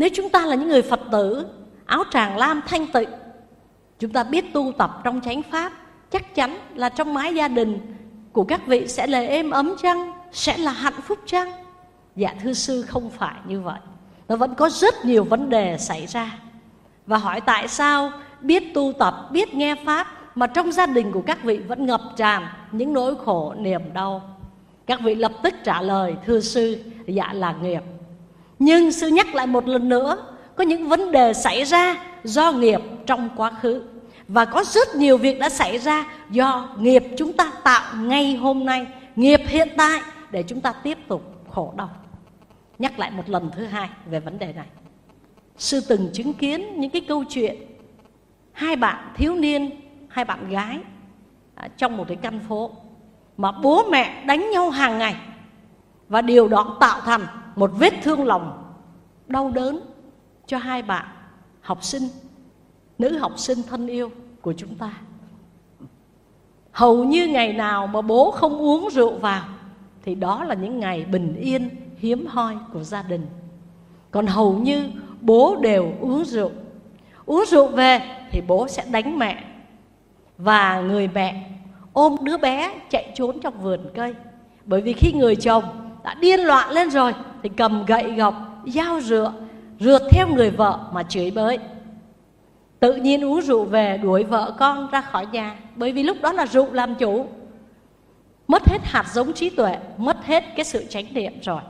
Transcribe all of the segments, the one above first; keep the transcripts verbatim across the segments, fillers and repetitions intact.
Nếu chúng ta là những người Phật tử áo tràng lam thanh tịnh, chúng ta biết tu tập trong chánh pháp, chắc chắn là trong mái gia đình của các vị sẽ là êm ấm chăng? Sẽ là hạnh phúc chăng? Dạ thưa sư, không phải như vậy. Nó vẫn có rất nhiều vấn đề xảy ra. Và hỏi tại sao biết tu tập, biết nghe pháp mà trong gia đình của các vị vẫn ngập tràn những nỗi khổ niềm đau? Các vị lập tức trả lời: thưa sư, dạ là nghiệp. Nhưng sư nhắc lại một lần nữa, có những vấn đề xảy ra do nghiệp trong quá khứ, và có rất nhiều việc đã xảy ra do nghiệp chúng ta tạo ngay hôm nay, nghiệp hiện tại, để chúng ta tiếp tục khổ đau. Nhắc lại một lần thứ hai về vấn đề này. Sư từng chứng kiến những cái câu chuyện hai bạn thiếu niên, hai bạn gái trong một cái căn phố mà bố mẹ đánh nhau hàng ngày, và điều đó tạo thành một vết thương lòng đau đớn cho hai bạn học sinh, nữ học sinh thân yêu của chúng ta. Hầu như ngày nào mà bố không uống rượu vào thì đó là những ngày bình yên hiếm hoi của gia đình. Còn hầu như bố đều uống rượu. Uống rượu về thì bố sẽ đánh mẹ, và người mẹ ôm đứa bé chạy trốn trong vườn cây. Bởi vì khi người chồng đã điên loạn lên rồi thì cầm gậy gộc, dao rựa, rượt theo người vợ mà chửi bới. Tự nhiên uống rượu về đuổi vợ con ra khỏi nhà, bởi vì lúc đó là rượu làm chủ. Mất hết hạt giống trí tuệ, mất hết cái sự chánh niệm rồi.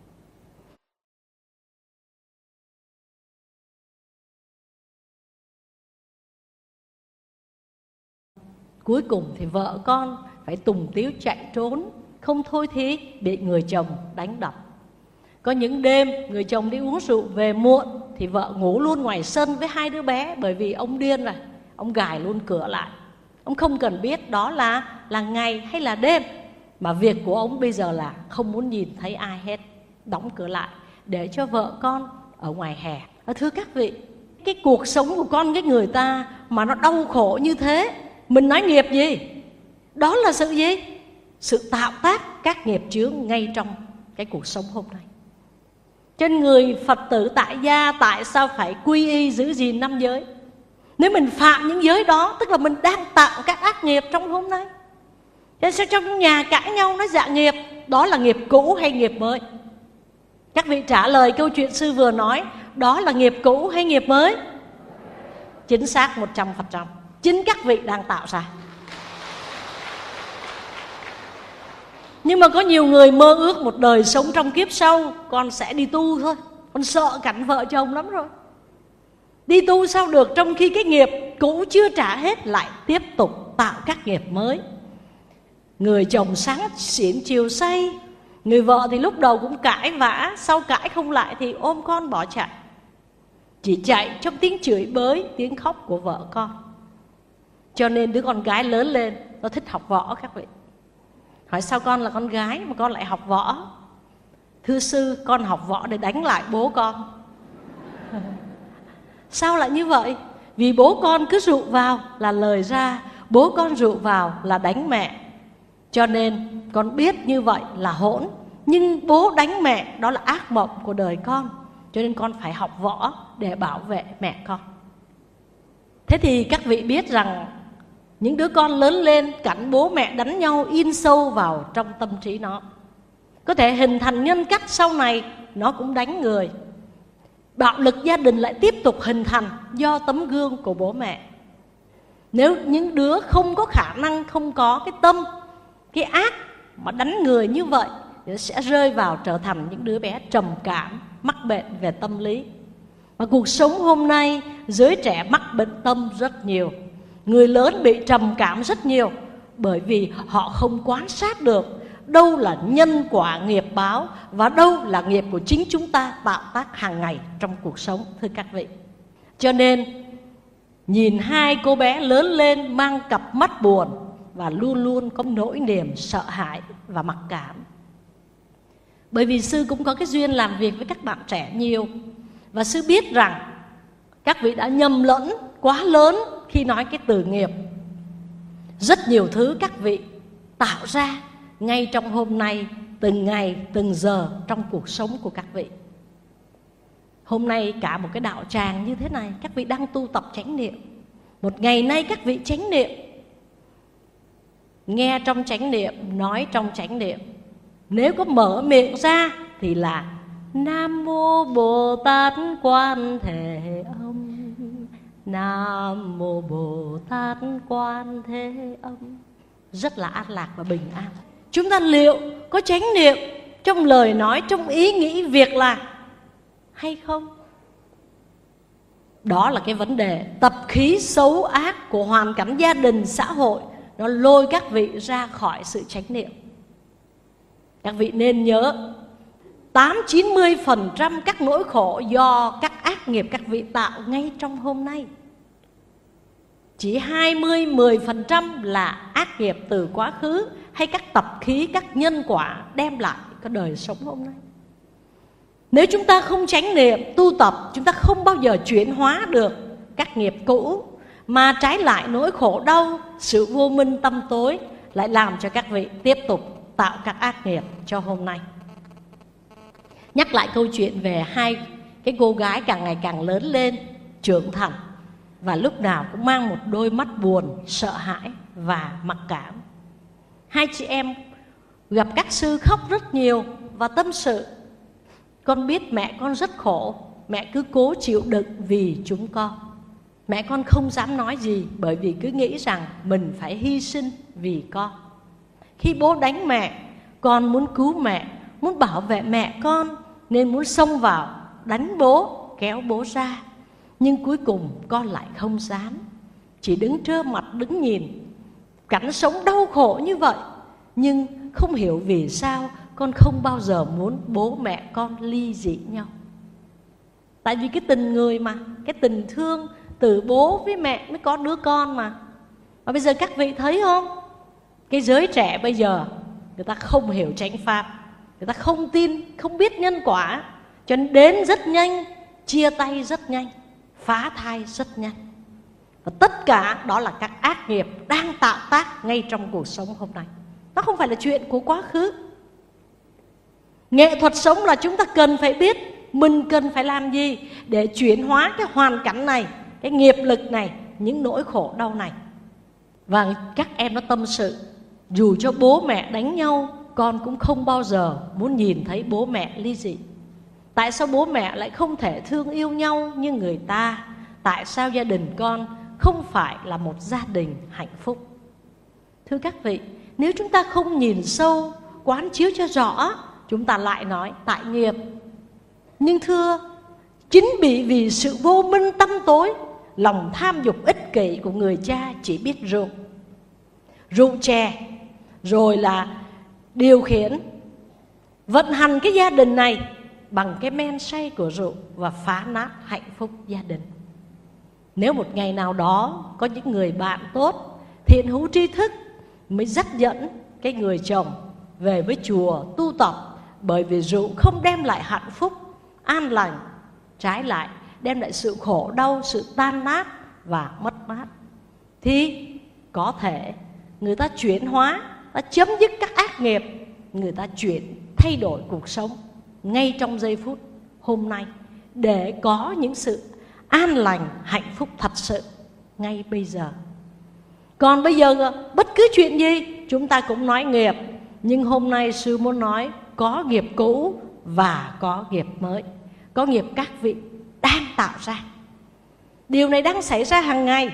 Cuối cùng thì vợ con phải tùng tíu chạy trốn, không thôi thì bị người chồng đánh đập. Có những đêm người chồng đi uống rượu về muộn thì vợ ngủ luôn ngoài sân với hai đứa bé, bởi vì ông điên rồi, ông gài luôn cửa lại. Ông không cần biết đó là, là ngày hay là đêm, mà việc của ông bây giờ là không muốn nhìn thấy ai hết, đóng cửa lại để cho vợ con ở ngoài hè. À, thưa các vị, cái cuộc sống của con cái người ta mà nó đau khổ như thế, mình nói nghiệp gì? Đó là sự gì? Sự tạo tác các nghiệp chướng ngay trong cái cuộc sống hôm nay. Trên người Phật tử tại gia tại sao phải quy y giữ gìn năm giới? Nếu mình phạm những giới đó, tức là mình đang tạo các ác nghiệp trong hôm nay. Thế sao trong nhà cãi nhau nói dạ nghiệp, đó là nghiệp cũ hay nghiệp mới? Các vị trả lời câu chuyện sư vừa nói, đó là nghiệp cũ hay nghiệp mới? Chính xác một trăm phần trăm. Chính các vị đang tạo ra. Nhưng mà có nhiều người mơ ước một đời sống trong kiếp sau con sẽ đi tu thôi, con sợ cảnh vợ chồng lắm rồi. Đi tu sao được, trong khi cái nghiệp cũ chưa trả hết lại tiếp tục tạo các nghiệp mới. Người chồng sáng xỉn chiều say, người vợ thì lúc đầu cũng cãi vã, sau cãi không lại thì ôm con bỏ chạy. Chỉ chạy trong tiếng chửi bới, tiếng khóc của vợ con. Cho nên đứa con gái lớn lên nó thích học võ các vị. Hỏi sao con là con gái mà con lại học võ? Thưa sư, con học võ để đánh lại bố con. Sao lại như vậy? Vì bố con cứ rượu vào là lời ra, bố con rượu vào là đánh mẹ. Cho nên con biết như vậy là hỗn. Nhưng bố đánh mẹ đó là ác mộng của đời con. Cho nên con phải học võ để bảo vệ mẹ con. Thế thì các vị biết rằng những đứa con lớn lên cảnh bố mẹ đánh nhau in sâu vào trong tâm trí nó. Có thể hình thành nhân cách sau này nó cũng đánh người. Bạo lực gia đình lại tiếp tục hình thành do tấm gương của bố mẹ. Nếu những đứa không có khả năng, không có cái tâm, cái ác mà đánh người như vậy, thì sẽ rơi vào trở thành những đứa bé trầm cảm, mắc bệnh về tâm lý. Và cuộc sống hôm nay giới trẻ mắc bệnh tâm rất nhiều. Người lớn bị trầm cảm rất nhiều, bởi vì họ không quan sát được đâu là nhân quả nghiệp báo và đâu là nghiệp của chính chúng ta tạo tác hàng ngày trong cuộc sống, thưa các vị. Cho nên nhìn hai cô bé lớn lên mang cặp mắt buồn và luôn luôn có nỗi niềm sợ hãi và mặc cảm. Bởi vì sư cũng có cái duyên làm việc với các bạn trẻ nhiều, và sư biết rằng các vị đã nhầm lẫn quá lớn khi nói cái từ nghiệp. Rất nhiều thứ các vị tạo ra ngay trong hôm nay, từng ngày, từng giờ trong cuộc sống của các vị. Hôm nay cả một cái đạo tràng như thế này, các vị đang tu tập chánh niệm. Một ngày nay các vị chánh niệm, nghe trong chánh niệm, nói trong chánh niệm. Nếu có mở miệng ra thì là Nam Mô Bồ Tát Quan Thế Âm, Nam Mô Bồ Tát Quan Thế Âm. Rất là an lạc và bình an. Chúng ta liệu có chánh niệm trong lời nói, trong ý nghĩ, việc làm hay không? Đó là cái vấn đề tập khí xấu ác của hoàn cảnh gia đình, xã hội. Nó lôi các vị ra khỏi sự chánh niệm. Các vị nên nhớ, tám chín mươi phần trăm các nỗi khổ do các ác nghiệp các vị tạo ngay trong hôm nay. Chỉ hai mươi mười phần trăm là ác nghiệp từ quá khứ, hay các tập khí, các nhân quả đem lại cái đời sống hôm nay. Nếu chúng ta không chánh niệm, tu tập, chúng ta không bao giờ chuyển hóa được các nghiệp cũ, mà trái lại nỗi khổ đau, sự vô minh tâm tối lại làm cho các vị tiếp tục tạo các ác nghiệp cho hôm nay. Nhắc lại câu chuyện về hai cái cô gái càng ngày càng lớn lên, trưởng thành, và lúc nào cũng mang một đôi mắt buồn, sợ hãi và mặc cảm. Hai chị em gặp các sư khóc rất nhiều và tâm sự: con biết mẹ con rất khổ, mẹ cứ cố chịu đựng vì chúng con. Mẹ con không dám nói gì, bởi vì cứ nghĩ rằng mình phải hy sinh vì con. Khi bố đánh mẹ, con muốn cứu mẹ, muốn bảo vệ mẹ con, nên muốn xông vào đánh bố, kéo bố ra. Nhưng cuối cùng con lại không dám, chỉ đứng trơ mặt đứng nhìn cảnh sống đau khổ như vậy. Nhưng không hiểu vì sao con không bao giờ muốn bố mẹ con ly dị nhau. Tại vì cái tình người mà, cái tình thương từ bố với mẹ mới có đứa con mà. Và bây giờ các vị thấy không, cái giới trẻ bây giờ người ta không hiểu chánh pháp, người ta không tin, không biết nhân quả, cho nên đến rất nhanh, chia tay rất nhanh, phá thai rất nhanh. Và tất cả đó là các ác nghiệp đang tạo tác ngay trong cuộc sống hôm nay. Nó không phải là chuyện của quá khứ. Nghệ thuật sống là chúng ta cần phải biết mình cần phải làm gì để chuyển hóa cái hoàn cảnh này, cái nghiệp lực này, những nỗi khổ đau này. Và các em nó tâm sự, dù cho bố mẹ đánh nhau, con cũng không bao giờ muốn nhìn thấy bố mẹ ly dị. Tại sao bố mẹ lại không thể thương yêu nhau như người ta? Tại sao gia đình con không phải là một gia đình hạnh phúc? Thưa các vị, nếu chúng ta không nhìn sâu, quán chiếu cho rõ, chúng ta lại nói tại nghiệp. Nhưng thưa, chính bị vì sự vô minh tâm tối, lòng tham dục ích kỷ của người cha chỉ biết rượu, rượu chè, rồi là điều khiển, vận hành cái gia đình này bằng cái men say của rượu và phá nát hạnh phúc gia đình. Nếu một ngày nào đó có những người bạn tốt, thiện hữu tri thức mới dắt dẫn cái người chồng về với chùa tu tập, bởi vì rượu không đem lại hạnh phúc, an lành, trái lại đem lại sự khổ đau, sự tan nát và mất mát, thì có thể người ta chuyển hóa, ta chấm dứt các ác nghiệp, người ta chuyển thay đổi cuộc sống ngay trong giây phút hôm nay để có những sự an lành, hạnh phúc thật sự ngay bây giờ. Còn bây giờ bất cứ chuyện gì chúng ta cũng nói nghiệp, nhưng hôm nay sư muốn nói có nghiệp cũ và có nghiệp mới, có nghiệp các vị đang tạo ra. Điều này đang xảy ra hàng ngày.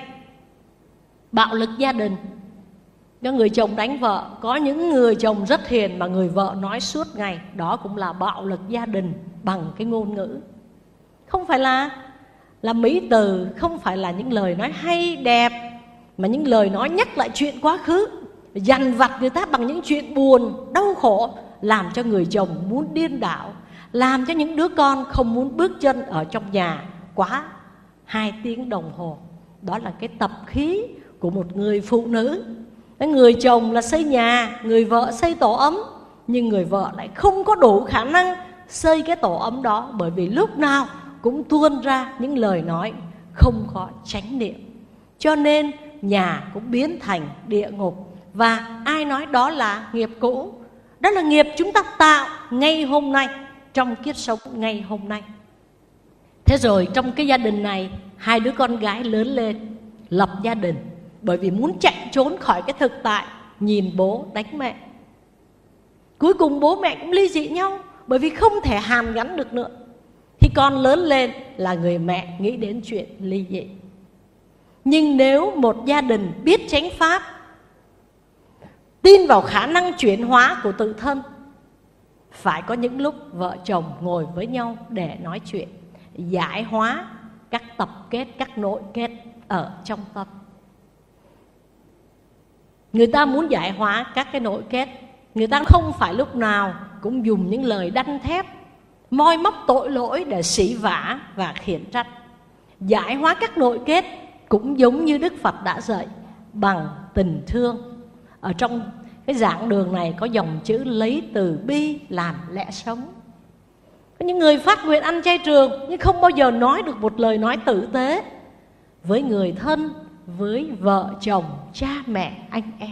Bạo lực gia đình, có người chồng đánh vợ, có những người chồng rất hiền mà người vợ nói suốt ngày, đó cũng là bạo lực gia đình bằng cái ngôn ngữ. Không phải là là mỹ từ, không phải là những lời nói hay đẹp, mà những lời nói nhắc lại chuyện quá khứ, dằn vặt người ta bằng những chuyện buồn, đau khổ, làm cho người chồng muốn điên đảo, làm cho những đứa con không muốn bước chân ở trong nhà quá hai tiếng đồng hồ. Đó là cái tập khí của một người phụ nữ. Người chồng là xây nhà, người vợ xây tổ ấm, nhưng người vợ lại không có đủ khả năng xây cái tổ ấm đó, bởi vì lúc nào cũng tuôn ra những lời nói không có chánh niệm. Cho nên nhà cũng biến thành địa ngục. Và ai nói đó là nghiệp cũ? Đó là nghiệp chúng ta tạo ngay hôm nay, trong kiếp sống ngay hôm nay. Thế rồi trong cái gia đình này, hai đứa con gái lớn lên lập gia đình, bởi vì muốn chạy trốn khỏi cái thực tại nhìn bố đánh mẹ. Cuối cùng bố mẹ cũng ly dị nhau, bởi vì không thể hàn gắn được nữa. Thì con lớn lên là người mẹ nghĩ đến chuyện ly dị. Nhưng nếu một gia đình biết chánh pháp, tin vào khả năng chuyển hóa của tự thân, phải có những lúc vợ chồng ngồi với nhau để nói chuyện, giải hóa các tập kết, các nội kết ở trong tâm. Người ta muốn giải hóa các cái nội kết, người ta không phải lúc nào cũng dùng những lời đanh thép, moi móc tội lỗi để sỉ vả và khiển trách. Giải hóa các nội kết cũng giống như Đức Phật đã dạy, bằng tình thương. Ở trong cái giảng đường này có dòng chữ lấy từ bi làm lẽ sống. Có những người phát nguyện ăn chay trường nhưng không bao giờ nói được một lời nói tử tế với người thân, với vợ chồng, cha mẹ, anh em.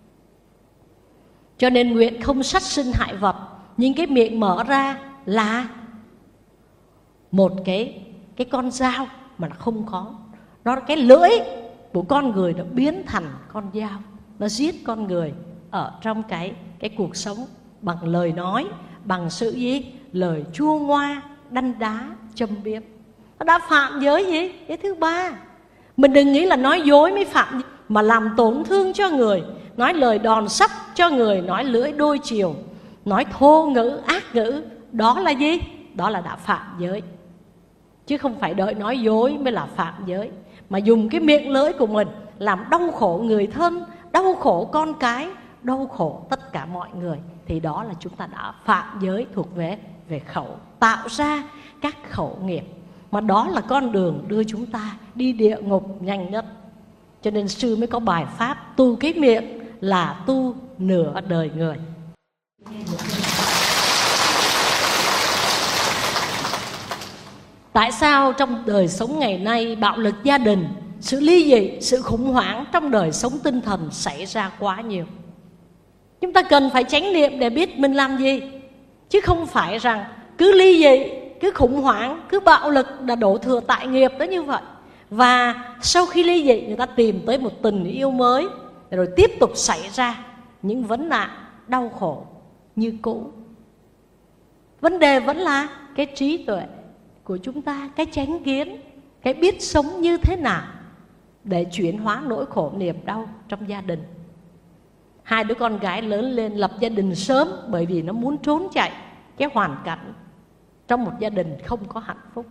Cho nên nguyện không sát sinh hại vật, nhưng cái miệng mở ra là một cái, cái con dao mà nó không có. Nó cái lưỡi của con người nó biến thành con dao, nó giết con người ở trong cái, cái cuộc sống bằng lời nói, bằng sự gì? Lời chua ngoa, đanh đá, châm biếm. Nó đã phạm giới gì? Cái thứ ba. Mình đừng nghĩ là nói dối mới phạm, mà làm tổn thương cho người, nói lời đòn sắt cho người, nói lưỡi đôi chiều, nói thô ngữ, ác ngữ. Đó là gì? Đó là đã phạm giới. Chứ không phải đợi nói dối mới là phạm giới. Mà dùng cái miệng lưỡi của mình làm đau khổ người thân, đau khổ con cái, đau khổ tất cả mọi người, thì đó là chúng ta đã phạm giới thuộc về về khẩu, tạo ra các khẩu nghiệp. Mà đó là con đường đưa chúng ta đi địa ngục nhanh nhất. Cho nên sư mới có bài pháp tu cái miệng là tu nửa đời người. Tại sao trong đời sống ngày nay bạo lực gia đình, sự ly dị, sự khủng hoảng trong đời sống tinh thần xảy ra quá nhiều? Chúng ta cần phải chánh niệm để biết mình làm gì, chứ không phải rằng cứ ly dị, cứ khủng hoảng, cứ bạo lực là đổ thừa tại nghiệp đó như vậy. Và sau khi ly dị, người ta tìm tới một tình yêu mới, rồi tiếp tục xảy ra những vấn nạn đau khổ như cũ. Vấn đề vẫn là cái trí tuệ của chúng ta, cái chánh kiến, cái biết sống như thế nào để chuyển hóa nỗi khổ niềm đau trong gia đình. Hai đứa con gái lớn lên lập gia đình sớm bởi vì nó muốn trốn chạy cái hoàn cảnh trong một gia đình không có hạnh phúc.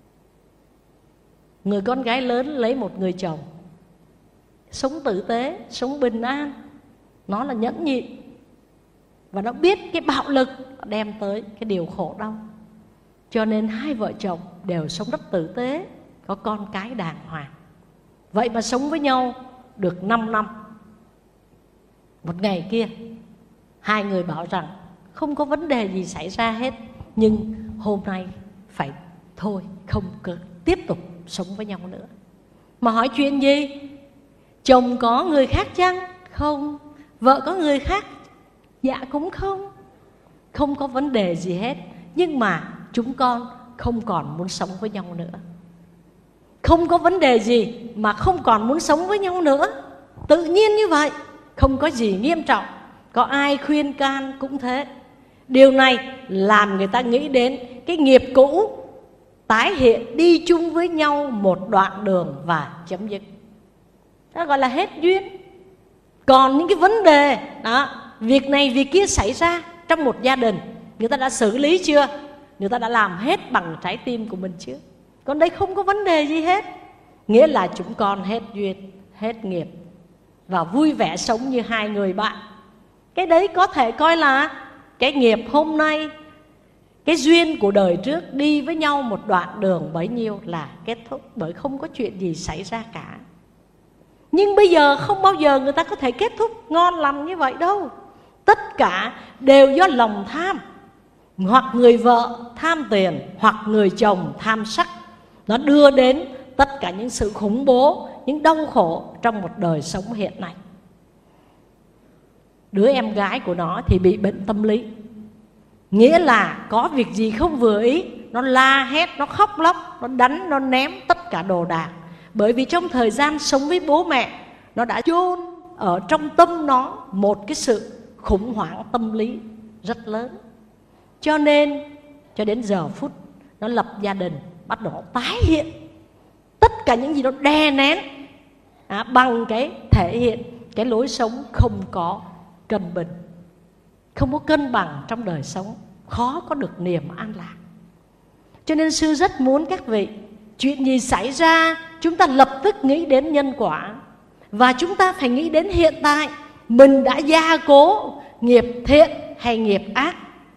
Người con gái lớn lấy một người chồng sống tử tế, sống bình an. Nó là nhẫn nhịn và nó biết cái bạo lực đem tới cái điều khổ đau. Cho nên hai vợ chồng đều sống rất tử tế, có con cái đàng hoàng. Vậy mà sống với nhau được năm năm. Một ngày kia, hai người bảo rằng không có vấn đề gì xảy ra hết, nhưng hôm nay phải thôi, không cứ tiếp tục sống với nhau nữa. Mà hỏi chuyện gì? Chồng có người khác chăng? Không. Vợ có người khác? Dạ cũng không. Không có vấn đề gì hết. Nhưng mà chúng con không còn muốn sống với nhau nữa. Không có vấn đề gì mà không còn muốn sống với nhau nữa. Tự nhiên như vậy, không có gì nghiêm trọng. Có ai khuyên can cũng thế. Điều này làm người ta nghĩ đến cái nghiệp cũ tái hiện, đi chung với nhau một đoạn đường và chấm dứt. Đó gọi là hết duyên. Còn những cái vấn đề đó, việc này việc kia xảy ra trong một gia đình, người ta đã xử lý chưa? Người ta đã làm hết bằng trái tim của mình chưa? Còn đây không có vấn đề gì hết. Nghĩa là chúng con hết duyên, hết nghiệp và vui vẻ sống như hai người bạn. Cái đấy có thể coi là cái nghiệp hôm nay, cái duyên của đời trước đi với nhau một đoạn đường bấy nhiêu là kết thúc, bởi không có chuyện gì xảy ra cả. Nhưng bây giờ không bao giờ người ta có thể kết thúc ngon lành như vậy đâu. Tất cả đều do lòng tham. Hoặc người vợ tham tiền, hoặc người chồng tham sắc. Nó đưa đến tất cả những sự khủng bố, những đau khổ trong một đời sống hiện nay. Đứa em gái của nó thì bị bệnh tâm lý. Nghĩa là có việc gì không vừa ý nó la hét, nó khóc lóc, nó đánh, nó ném tất cả đồ đạc. Bởi vì trong thời gian sống với bố mẹ, nó đã chôn ở trong tâm nó một cái sự khủng hoảng tâm lý rất lớn. Cho nên cho đến giờ phút nó lập gia đình, bắt đầu tái hiện tất cả những gì nó đè nén à, bằng cái thể hiện cái lối sống không có cân bình, không có cân bằng trong đời sống, khó có được niềm an lạc. Cho nên sư rất muốn các vị, chuyện gì xảy ra chúng ta lập tức nghĩ đến nhân quả, và chúng ta phải nghĩ đến hiện tại mình đã gia cố nghiệp thiện hay nghiệp ác,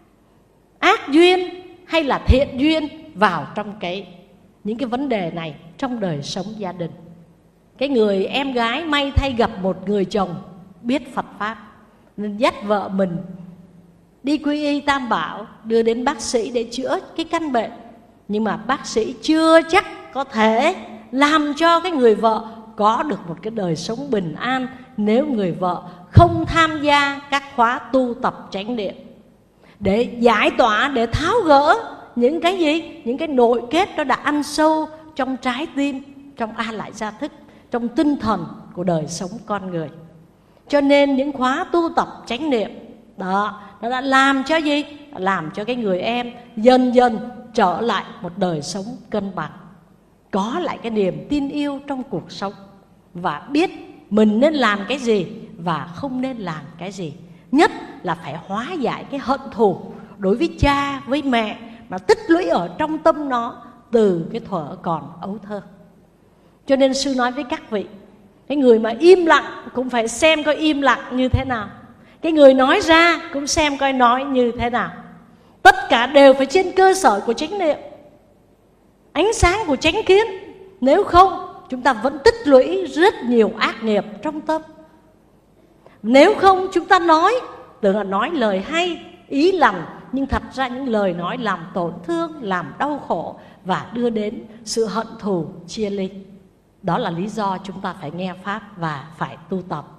ác duyên hay là thiện duyên vào trong cái những cái vấn đề này trong đời sống gia đình. Cái người em gái may thay gặp một người chồng biết Phật Pháp, nên dắt vợ mình đi quy y Tam Bảo, đưa đến bác sĩ để chữa cái căn bệnh. Nhưng mà bác sĩ chưa chắc có thể làm cho cái người vợ có được một cái đời sống bình an nếu người vợ không tham gia các khóa tu tập chánh niệm để giải tỏa, để tháo gỡ những cái gì, những cái nội kết nó đã ăn sâu trong trái tim, trong a lại gia thức, trong tinh thần của đời sống con người. Cho nên những khóa tu tập chánh niệm đó, nó đã làm cho gì? Làm cho cái người em dần dần trở lại một đời sống cân bằng, có lại cái niềm tin yêu trong cuộc sống, và biết mình nên làm cái gì và không nên làm cái gì. Nhất là phải hóa giải cái hận thù đối với cha, với mẹ mà tích lũy ở trong tâm nó từ cái thuở còn ấu thơ. Cho nên sư nói với các vị, cái người mà im lặng cũng phải xem coi im lặng như thế nào, cái người nói ra cũng xem coi nói như thế nào. Tất cả đều phải trên cơ sở của chánh niệm, ánh sáng của chánh kiến. Nếu không, chúng ta vẫn tích lũy rất nhiều ác nghiệp trong tâm. Nếu không, chúng ta nói, tưởng là nói lời hay, ý lành, nhưng thật ra những lời nói làm tổn thương, làm đau khổ và đưa đến sự hận thù chia ly. Đó là lý do chúng ta phải nghe Pháp và phải tu tập.